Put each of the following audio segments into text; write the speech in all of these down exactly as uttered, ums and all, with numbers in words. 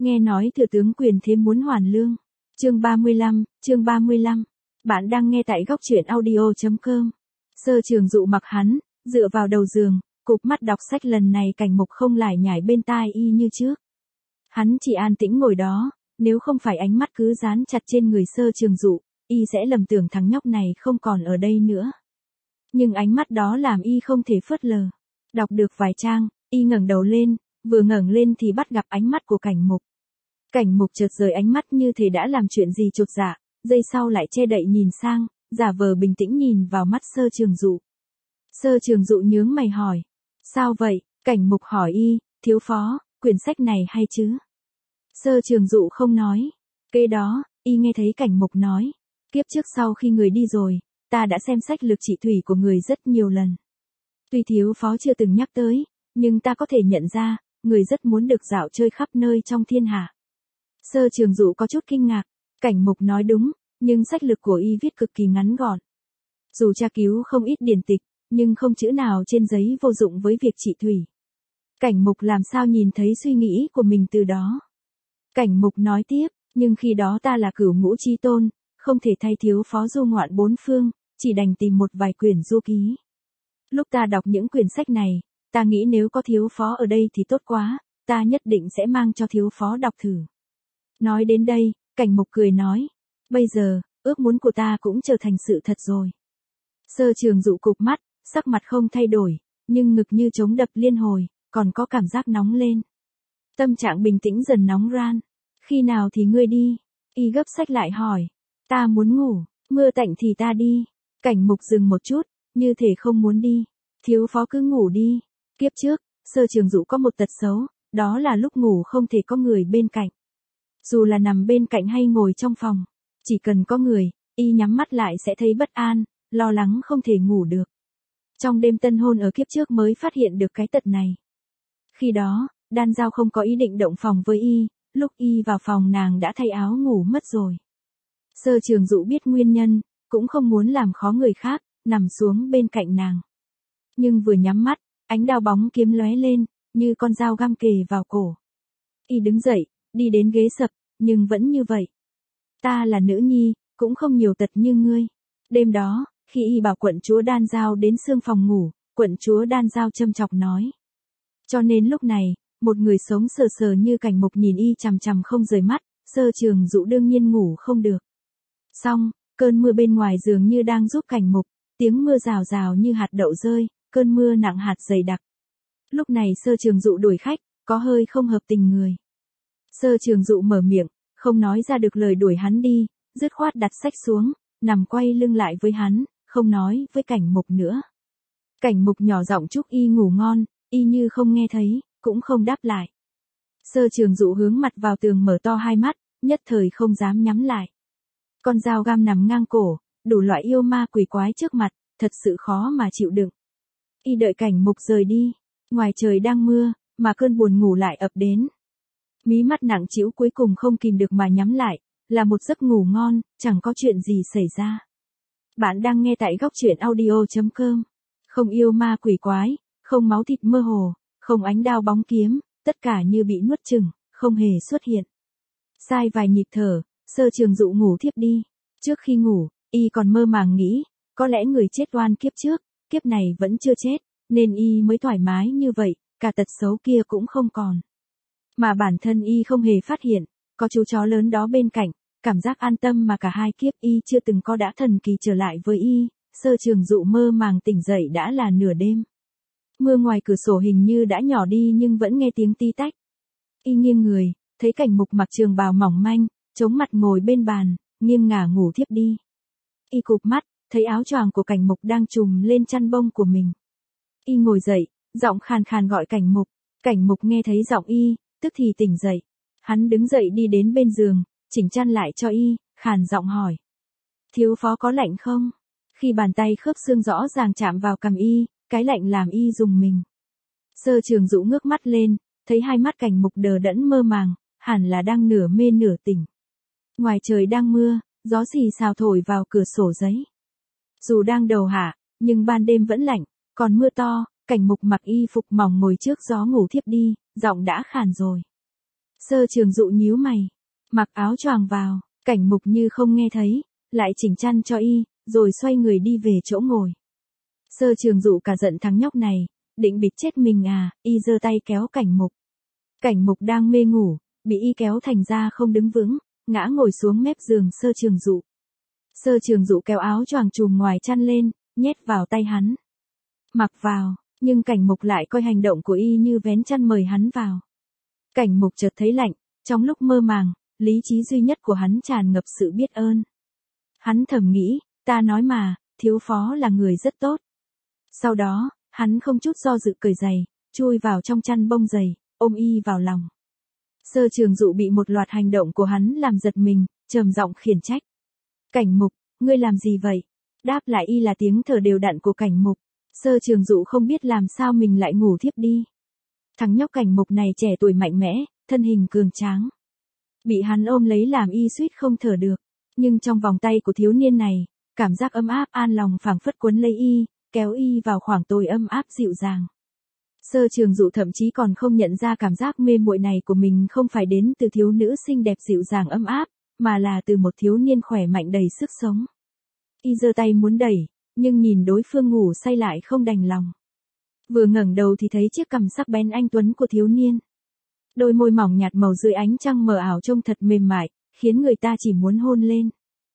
Nghe nói thừa tướng quyền thế muốn hoàn lương. Chương ba mươi lăm, chương ba mươi lăm. Bạn đang nghe tại góc truyện audio chấm com. Sơ Trường Dụ mặc hắn, dựa vào đầu giường, cụp mắt đọc sách. Lần này Cảnh Mục không lải nhải bên tai y như trước. Hắn chỉ an tĩnh ngồi đó, nếu không phải ánh mắt cứ dán chặt trên người Sơ Trường Dụ, y sẽ lầm tưởng thằng nhóc này không còn ở đây nữa. Nhưng ánh mắt đó làm y không thể phớt lờ. Đọc được vài trang, y ngẩng đầu lên, vừa ngẩng lên thì bắt gặp ánh mắt của Cảnh Mục. Cảnh Mục chợt rời ánh mắt như thể đã làm chuyện gì chột dạ, giây sau lại che đậy nhìn sang, giả vờ bình tĩnh nhìn vào mắt Sơ Trường Dụ. Sơ Trường Dụ nhướng mày hỏi. Sao vậy? Cảnh Mục hỏi y, thiếu phó, quyển sách này hay chứ? Sơ Trường Dụ không nói. Kế đó, y nghe thấy Cảnh Mục nói. Kiếp trước sau khi người đi rồi, ta đã xem sách Lược Trị Thủy của người rất nhiều lần. Tuy thiếu phó chưa từng nhắc tới, nhưng ta có thể nhận ra, người rất muốn được dạo chơi khắp nơi trong thiên hạ. Sơ Trường Dụ có chút kinh ngạc. Cảnh Mục nói đúng, nhưng sách lược của y viết cực kỳ ngắn gọn. Dù tra cứu không ít điển tịch, nhưng không chữ nào trên giấy vô dụng với việc trị thủy. Cảnh Mục làm sao nhìn thấy suy nghĩ của mình từ đó. Cảnh Mục nói tiếp, nhưng khi đó ta là Cửu Ngũ Chí Tôn, không thể thay thiếu phó du ngoạn bốn phương, chỉ đành tìm một vài quyển du ký. Lúc ta đọc những quyển sách này, ta nghĩ nếu có thiếu phó ở đây thì tốt quá, ta nhất định sẽ mang cho thiếu phó đọc thử. Nói đến đây, Cảnh Mục cười nói, bây giờ, ước muốn của ta cũng trở thành sự thật rồi. Sơ Trường Dụ cụp mắt, sắc mặt không thay đổi, nhưng ngực như trống đập liên hồi, còn có cảm giác nóng lên. Tâm trạng bình tĩnh dần nóng ran. Khi nào thì ngươi đi? Y gấp sách lại hỏi. Ta muốn ngủ, mưa tạnh thì ta đi. Cảnh Mục dừng một chút, như thể không muốn đi. Thiếu phó cứ ngủ đi. Kiếp trước, Sơ Trường Dụ có một tật xấu, đó là lúc ngủ không thể có người bên cạnh. Dù là nằm bên cạnh hay ngồi trong phòng, chỉ cần có người, y nhắm mắt lại sẽ thấy bất an, lo lắng không thể ngủ được. Trong đêm tân hôn ở kiếp trước mới phát hiện được cái tật này. Khi đó, Đan Giao không có ý định động phòng với y, lúc y vào phòng nàng đã thay áo ngủ mất rồi. Sơ Trường Dụ biết nguyên nhân, cũng không muốn làm khó người khác, nằm xuống bên cạnh nàng. Nhưng vừa nhắm mắt, ánh đao bóng kiếm lóe lên, như con dao găm kề vào cổ. Y đứng dậy, đi đến ghế sập, nhưng vẫn như vậy. Ta là nữ nhi, cũng không nhiều tật như ngươi. Đêm đó, khi y bảo quận chúa Đan Giao đến xương phòng ngủ, quận chúa Đan Giao châm chọc nói. Cho nên lúc này, một người sống sờ sờ như Cảnh Mục nhìn y chằm chằm không rời mắt, Sơ Trường Dụ đương nhiên ngủ không được. Xong, cơn mưa bên ngoài dường như đang giúp Cảnh Mục, tiếng mưa rào rào như hạt đậu rơi, cơn mưa nặng hạt dày đặc. Lúc này Sơ Trường Dụ đuổi khách, có hơi không hợp tình người. Sơ Trường Dụ mở miệng, không nói ra được lời đuổi hắn đi, dứt khoát đặt sách xuống, nằm quay lưng lại với hắn, không nói với Cảnh Mục nữa. Cảnh Mục nhỏ giọng chúc y ngủ ngon, y như không nghe thấy, cũng không đáp lại. Sơ Trường Dụ hướng mặt vào tường mở to hai mắt, nhất thời không dám nhắm lại. Con dao găm nằm ngang cổ, đủ loại yêu ma quỷ quái trước mặt, thật sự khó mà chịu đựng. Y đợi Cảnh Mục rời đi, ngoài trời đang mưa, mà cơn buồn ngủ lại ập đến. Mí mắt nặng trĩu cuối cùng không kìm được mà nhắm lại, là một giấc ngủ ngon, chẳng có chuyện gì xảy ra. Bạn đang nghe tại góc truyện audio chấm com. Không yêu ma quỷ quái, không máu thịt mơ hồ, không ánh đao bóng kiếm, tất cả như bị nuốt chửng, không hề xuất hiện. Sai vài nhịp thở, Sơ Trường Dụ ngủ thiếp đi. Trước khi ngủ, y còn mơ màng nghĩ, có lẽ người chết oan kiếp trước, kiếp này vẫn chưa chết, nên y mới thoải mái như vậy, cả tật xấu kia cũng không còn. Mà bản thân y không hề phát hiện, có chú chó lớn đó bên cạnh, cảm giác an tâm mà cả hai kiếp y chưa từng có đã thần kỳ trở lại với y. Sơ Trường Dụ mơ màng tỉnh dậy đã là nửa đêm. Mưa ngoài cửa sổ hình như đã nhỏ đi nhưng vẫn nghe tiếng tí tách. Y nghiêng người, thấy Cảnh Mục mặc trường bào mỏng manh, chống mặt ngồi bên bàn, nghiêng ngả ngủ thiếp đi. Y cụp mắt, thấy áo choàng của Cảnh Mục đang trùm lên chăn bông của mình. Y ngồi dậy, giọng khàn khàn gọi Cảnh Mục. Cảnh Mục nghe thấy giọng y, tức thì tỉnh dậy. Hắn đứng dậy đi đến bên giường, chỉnh chăn lại cho y, khàn giọng hỏi. Thiếu phó có lạnh không? Khi bàn tay khớp xương rõ ràng chạm vào cằm y, cái lạnh làm y rùng mình. Sơ Trường Dụ ngước mắt lên, thấy hai mắt Cảnh Mục đờ đẫn mơ màng, hẳn là đang nửa mê nửa tỉnh. Ngoài trời đang mưa, gió xì xào thổi vào cửa sổ giấy. Dù đang đầu hạ, nhưng ban đêm vẫn lạnh, còn mưa to, Cảnh Mục mặc y phục mỏng ngồi trước gió ngủ thiếp đi, giọng đã khàn rồi. Sơ Trường Dụ nhíu mày, mặc áo choàng vào, Cảnh Mục như không nghe thấy, lại chỉnh chăn cho y, rồi xoay người đi về chỗ ngồi. Sơ Trường Dụ cả giận thằng nhóc này, định bịt chết mình à, y giơ tay kéo Cảnh Mục. Cảnh Mục đang mê ngủ, bị y kéo thành ra không đứng vững, ngã ngồi xuống mép giường Sơ Trường Dụ. Sơ Trường Dụ kéo áo choàng trùm ngoài chăn lên, nhét vào tay hắn. Mặc vào, nhưng Cảnh Mục lại coi hành động của y như vén chăn mời hắn vào. Cảnh Mục chợt thấy lạnh, trong lúc mơ màng, lý trí duy nhất của hắn tràn ngập sự biết ơn. Hắn thầm nghĩ, ta nói mà, thiếu phó là người rất tốt. Sau đó, hắn không chút do dự cởi giày, chui vào trong chăn bông dày, ôm y vào lòng. Sơ Trường Dụ bị một loạt hành động của hắn làm giật mình, trầm giọng khiển trách. Cảnh Mục, ngươi làm gì vậy? Đáp lại y là tiếng thở đều đặn của Cảnh Mục. Sơ Trường Dụ không biết làm sao mình lại ngủ thiếp đi. Thằng nhóc Cảnh Mục này trẻ tuổi mạnh mẽ, thân hình cường tráng. Bị hắn ôm lấy làm y suýt không thở được. Nhưng trong vòng tay của thiếu niên này, cảm giác ấm áp an lòng phảng phất quấn lấy y, kéo y vào khoảng tối ấm áp dịu dàng. Sơ Trường Dụ thậm chí còn không nhận ra cảm giác mê muội này của mình không phải đến từ thiếu nữ xinh đẹp dịu dàng ấm áp, mà là từ một thiếu niên khỏe mạnh đầy sức sống. Y giơ tay muốn đẩy, nhưng nhìn đối phương ngủ say lại không đành lòng. Vừa ngẩng đầu thì thấy chiếc cằm sắc bén anh tuấn của thiếu niên. Đôi môi mỏng nhạt màu dưới ánh trăng mờ ảo trông thật mềm mại, khiến người ta chỉ muốn hôn lên.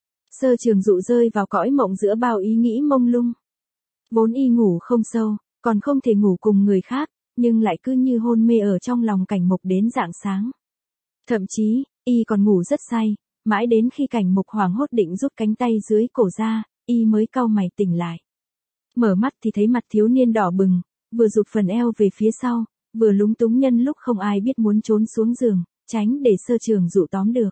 Sơ Trường Dụ rơi vào cõi mộng giữa bao ý nghĩ mông lung. Vốn y ngủ không sâu, còn không thể ngủ cùng người khác, nhưng lại cứ như hôn mê ở trong lòng Cảnh Mục đến rạng sáng. Thậm chí, y còn ngủ rất say, mãi đến khi Cảnh Mục hoảng hốt định rút cánh tay dưới cổ ra, y mới cau mày tỉnh lại. Mở mắt thì thấy mặt thiếu niên đỏ bừng, vừa rụt phần eo về phía sau, vừa lúng túng nhân lúc không ai biết muốn trốn xuống giường, tránh để Sơ Trường Dụ tóm được.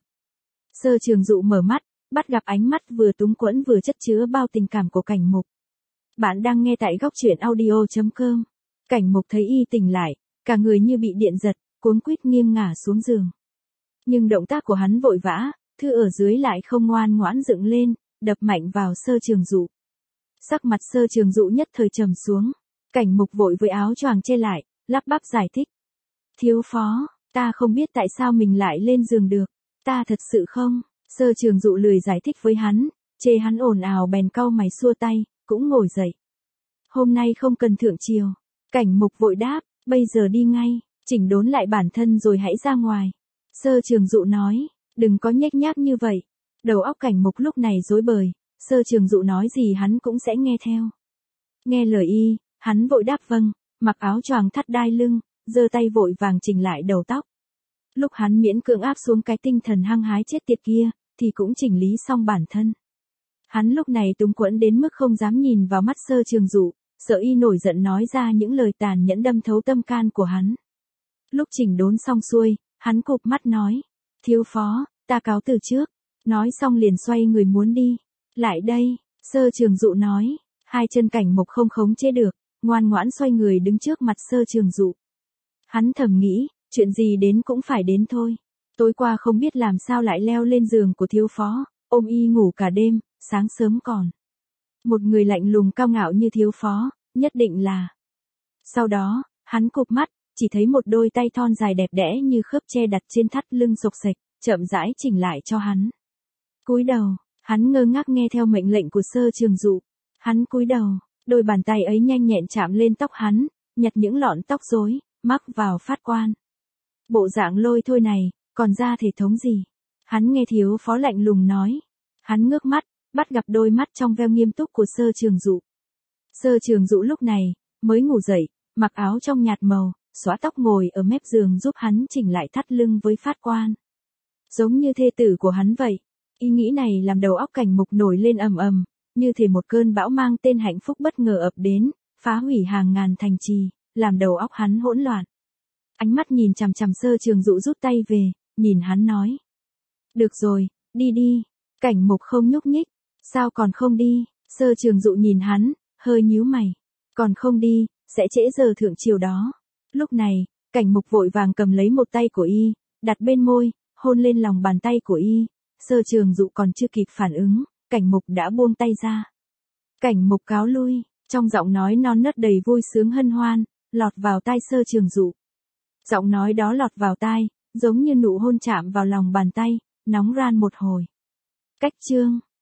Sơ Trường Dụ mở mắt, bắt gặp ánh mắt vừa túng quẫn vừa chất chứa bao tình cảm của Cảnh Mục. Bạn đang nghe tại góc truyện audio chấm com. Cảnh Mục thấy y tỉnh lại, cả người như bị điện giật, cuống quýt nghiêng ngả xuống giường. Nhưng động tác của hắn vội vã, thư ở dưới lại không ngoan ngoãn dựng lên, đập mạnh vào Sơ Trường Dụ. Sắc mặt Sơ Trường Dụ nhất thời trầm xuống. Cảnh Mục vội với áo choàng che lại, lắp bắp giải thích. Thiếu phó, ta không biết tại sao mình lại lên giường được, ta thật sự không. Sơ Trường Dụ lười giải thích với hắn, chê hắn ồn ào bèn cau mày xua tay, cũng ngồi dậy. Hôm nay không cần thượng triều. Cảnh Mục vội đáp, bây giờ đi ngay, chỉnh đốn lại bản thân rồi hãy ra ngoài. Sơ Trường Dụ nói, đừng có nhếch nhác như vậy. Đầu óc Cảnh Mục lúc này rối bời, Sơ Trường Dụ nói gì hắn cũng sẽ nghe theo. Nghe lời y, hắn vội đáp vâng, mặc áo choàng thắt đai lưng, giơ tay vội vàng chỉnh lại đầu tóc. Lúc hắn miễn cưỡng áp xuống cái tinh thần hăng hái chết tiệt kia, thì cũng chỉnh lý xong bản thân. Hắn lúc này túng quẫn đến mức không dám nhìn vào mắt Sơ Trường Dụ, sợ y nổi giận nói ra những lời tàn nhẫn đâm thấu tâm can của hắn. Lúc chỉnh đốn xong xuôi, hắn cụp mắt nói, thiếu phó, ta cáo từ trước. Nói xong liền xoay người muốn đi. Lại đây, Sơ Trường Dụ nói, hai chân Cảnh Mục không khống chế được, ngoan ngoãn xoay người đứng trước mặt Sơ Trường Dụ. Hắn thầm nghĩ, chuyện gì đến cũng phải đến thôi. Tối qua không biết làm sao lại leo lên giường của thiếu phó, ôm y ngủ cả đêm, sáng sớm còn. Một người lạnh lùng cao ngạo như thiếu phó, nhất định là. Sau đó, hắn cụp mắt, chỉ thấy một đôi tay thon dài đẹp đẽ như khớp tre đặt trên thắt lưng xộc xệch, chậm rãi chỉnh lại cho hắn. Cúi đầu, hắn ngơ ngác nghe theo mệnh lệnh của Sơ Trường Dụ. Hắn cúi đầu, đôi bàn tay ấy nhanh nhẹn chạm lên tóc hắn, nhặt những lọn tóc rối, mắc vào phát quan. Bộ dạng lôi thôi này, còn ra thể thống gì? Hắn nghe thiếu phó lạnh lùng nói. Hắn ngước mắt, bắt gặp đôi mắt trong veo nghiêm túc của Sơ Trường Dụ. Sơ Trường Dụ lúc này, mới ngủ dậy, mặc áo trong nhạt màu, xõa tóc ngồi ở mép giường giúp hắn chỉnh lại thắt lưng với phát quan. Giống như thê tử của hắn vậy. Ý nghĩ này làm đầu óc Cảnh Mục nổi lên ầm ầm, như thể một cơn bão mang tên hạnh phúc bất ngờ ập đến, phá hủy hàng ngàn thành trì, làm đầu óc hắn hỗn loạn. Ánh mắt nhìn chằm chằm Sơ Trường Dụ rút tay về, nhìn hắn nói. Được rồi, đi đi. Cảnh Mục không nhúc nhích. Sao còn không đi? Sơ Trường Dụ nhìn hắn, hơi nhíu mày. Còn không đi, sẽ trễ giờ thượng triều đó. Lúc này, Cảnh Mục vội vàng cầm lấy một tay của y, đặt bên môi, hôn lên lòng bàn tay của y. Sơ Trường Dụ còn chưa kịp phản ứng, Cảnh Mục đã buông tay ra. Cảnh Mục cáo lui, trong giọng nói non nớt đầy vui sướng hân hoan, lọt vào tai Sơ Trường Dụ. Giọng nói đó lọt vào tai, giống như nụ hôn chạm vào lòng bàn tay, nóng ran một hồi. Cách chương